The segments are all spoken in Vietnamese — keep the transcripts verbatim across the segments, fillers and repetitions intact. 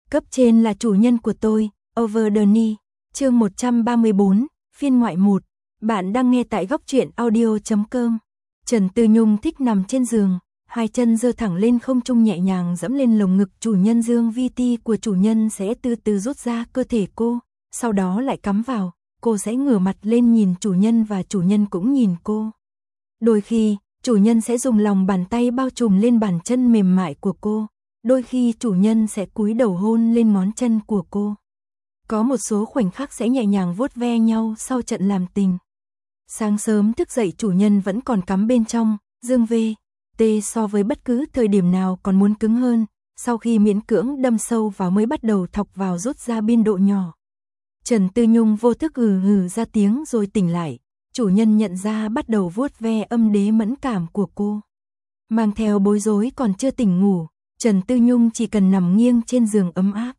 Cấp trên là chủ nhân của tôi, Over the Knee, chương một trăm ba mươi bốn, phiên ngoại một. Bạn đang nghe tại góc truyện audio chấm com. Trần Tư Nhung thích nằm trên giường, hai chân giơ thẳng lên không trung nhẹ nhàng dẫm lên lồng ngực chủ nhân, dương vi ti của chủ nhân sẽ từ từ rút ra cơ thể cô, sau đó lại cắm vào, cô sẽ ngửa mặt lên nhìn chủ nhân và chủ nhân cũng nhìn cô. Đôi khi, chủ nhân sẽ dùng lòng bàn tay bao trùm lên bàn chân mềm mại của cô, đôi khi chủ nhân sẽ cúi đầu hôn lên ngón chân của cô. Có một số khoảnh khắc sẽ nhẹ nhàng vuốt ve nhau sau trận làm tình. Sáng sớm thức dậy chủ nhân vẫn còn cắm bên trong, dương vê tê so với bất cứ thời điểm nào còn muốn cứng hơn, sau khi miễn cưỡng đâm sâu vào mới bắt đầu thọc vào rút ra biên độ nhỏ. Trần Tư Nhung vô thức hừ hừ ra tiếng rồi tỉnh lại, chủ nhân nhận ra bắt đầu vuốt ve âm đế mẫn cảm của cô. Mang theo bối rối còn chưa tỉnh ngủ, Trần Tư Nhung chỉ cần nằm nghiêng trên giường ấm áp.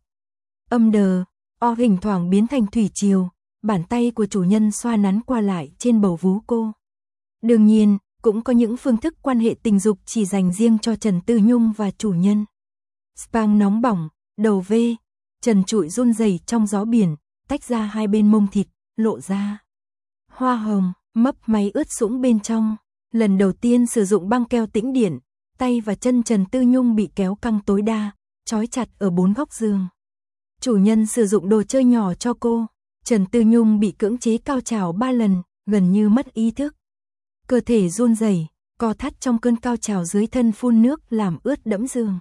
Âm đờ, o hình thoảng biến thành thủy triều, bàn tay của chủ nhân xoa nắn qua lại trên bầu vú cô. Đương nhiên, cũng có những phương thức quan hệ tình dục chỉ dành riêng cho Trần Tư Nhung và chủ nhân. Spang nóng bỏng, đầu vê, trần trụi run rẩy trong gió biển, tách ra hai bên mông thịt, lộ ra. Hoa hồng, mấp máy ướt sũng bên trong. Lần đầu tiên sử dụng băng keo tĩnh điện, tay và chân Trần Tư Nhung bị kéo căng tối đa, trói chặt ở bốn góc giường. Chủ nhân sử dụng đồ chơi nhỏ cho cô, Trần Tư Nhung bị cưỡng chế cao trào ba lần, gần như mất ý thức. Cơ thể run rẩy, co thắt trong cơn cao trào dưới thân phun nước làm ướt đẫm giường.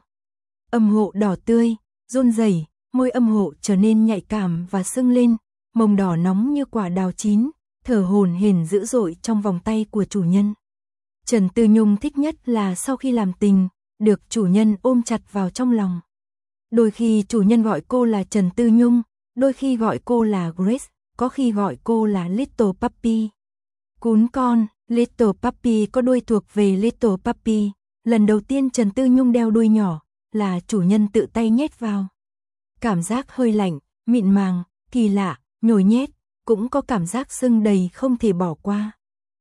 Âm hộ đỏ tươi, run rẩy, môi âm hộ trở nên nhạy cảm và sưng lên, mông đỏ nóng như quả đào chín, thở hổn hển dữ dội trong vòng tay của chủ nhân. Trần Tư Nhung thích nhất là sau khi làm tình, được chủ nhân ôm chặt vào trong lòng. Đôi khi chủ nhân gọi cô là Trần Tư Nhung, đôi khi gọi cô là Grace, có khi gọi cô là Little Puppy. Cún con, Little Puppy có đuôi thuộc về Little Puppy. Lần đầu tiên Trần Tư Nhung đeo đuôi nhỏ, là chủ nhân tự tay nhét vào. Cảm giác hơi lạnh, mịn màng, kỳ lạ, nhồi nhét, cũng có cảm giác sưng đầy không thể bỏ qua.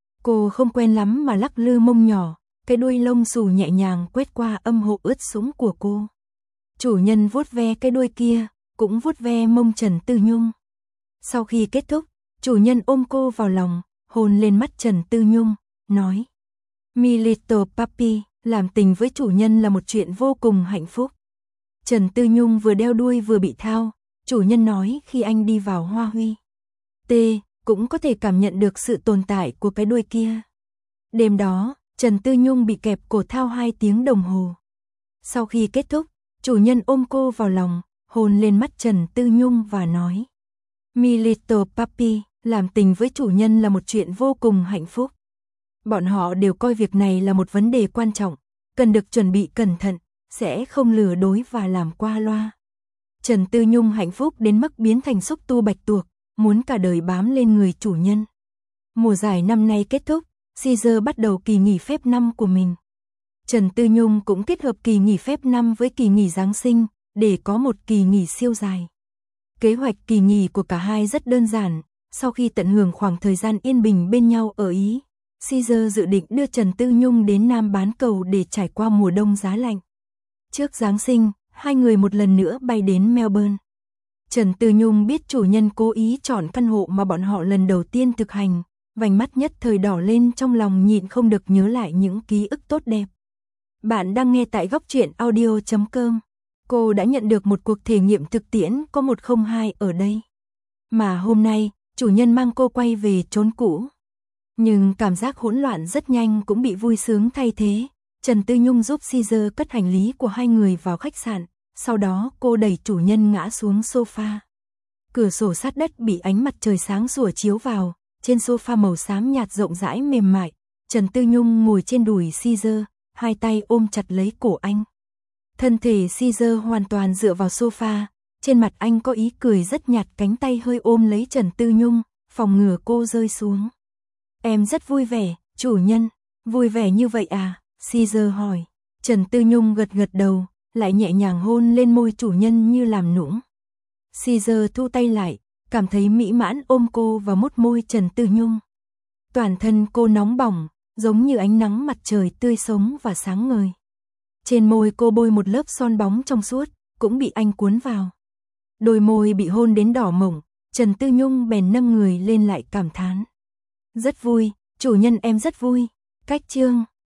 Cô không quen lắm mà lắc lư mông nhỏ, cái đuôi lông xù nhẹ nhàng quét qua âm hộ ướt sũng của cô. Chủ nhân vuốt ve cái đuôi kia, cũng vuốt ve mông Trần Tư Nhung. Sau khi kết thúc, chủ nhân ôm cô vào lòng, hôn lên mắt Trần Tư Nhung, nói: "My little puppy", làm tình với chủ nhân là một chuyện vô cùng hạnh phúc. Trần Tư Nhung vừa đeo đuôi vừa bị thao, chủ nhân nói khi anh đi vào Hoa Huy T, cũng có thể cảm nhận được sự tồn tại của cái đuôi kia. Đêm đó, Trần Tư Nhung bị kẹp cổ thao hai tiếng đồng hồ. Sau khi kết thúc, chủ nhân ôm cô vào lòng, hôn lên mắt Trần Tư Nhung và nói: "My little puppy", làm tình với chủ nhân là một chuyện vô cùng hạnh phúc. Bọn họ đều coi việc này là một vấn đề quan trọng, cần được chuẩn bị cẩn thận, sẽ không lừa dối và làm qua loa. Trần Tư Nhung hạnh phúc đến mức biến thành xúc tu bạch tuộc, muốn cả đời bám lên người chủ nhân. Mùa giải năm nay kết thúc, Caesar bắt đầu kỳ nghỉ phép năm của mình. Trần Tư Nhung cũng kết hợp kỳ nghỉ phép năm với kỳ nghỉ Giáng sinh, để có một kỳ nghỉ siêu dài. Kế hoạch kỳ nghỉ của cả hai rất đơn giản, sau khi tận hưởng khoảng thời gian yên bình bên nhau ở Ý, Caesar dự định đưa Trần Tư Nhung đến Nam bán cầu để trải qua mùa đông giá lạnh. Trước Giáng sinh, hai người một lần nữa bay đến Melbourne. Trần Tư Nhung biết chủ nhân cố ý chọn căn hộ mà bọn họ lần đầu tiên thực hành, vành mắt nhất thời đỏ lên trong lòng nhịn không được nhớ lại những ký ức tốt đẹp. Bạn đang nghe tại góc truyện audio chấm com. Cô đã nhận được một cuộc thể nghiệm thực tiễn có một không hai ở đây. Mà hôm nay, chủ nhân mang cô quay về chốn cũ. Nhưng cảm giác hỗn loạn rất nhanh cũng bị vui sướng thay thế. Trần Tư Nhung giúp Caesar cất hành lý của hai người vào khách sạn, sau đó cô đẩy chủ nhân ngã xuống sofa. Cửa sổ sát đất bị ánh mặt trời sáng sủa chiếu vào, trên sofa màu xám nhạt rộng rãi mềm mại, Trần Tư Nhung ngồi trên đùi Caesar, hai tay ôm chặt lấy cổ anh. Thân thể Caesar hoàn toàn dựa vào sofa, trên mặt anh có ý cười rất nhạt, cánh tay hơi ôm lấy Trần Tư Nhung, phòng ngừa cô rơi xuống. "Em rất vui vẻ, chủ nhân." "Vui vẻ như vậy à?" Caesar hỏi. Trần Tư Nhung gật gật đầu, lại nhẹ nhàng hôn lên môi chủ nhân như làm nũng. Caesar thu tay lại, cảm thấy mỹ mãn ôm cô và mút môi Trần Tư Nhung. Toàn thân cô nóng bỏng, giống như ánh nắng mặt trời tươi sống và sáng ngời. Trên môi cô bôi một lớp son bóng trong suốt, cũng bị anh cuốn vào. Đôi môi bị hôn đến đỏ mồng, Trần Tư Nhung bèn nâng người lên lại cảm thán. Rất vui, chủ nhân em rất vui. Cách chương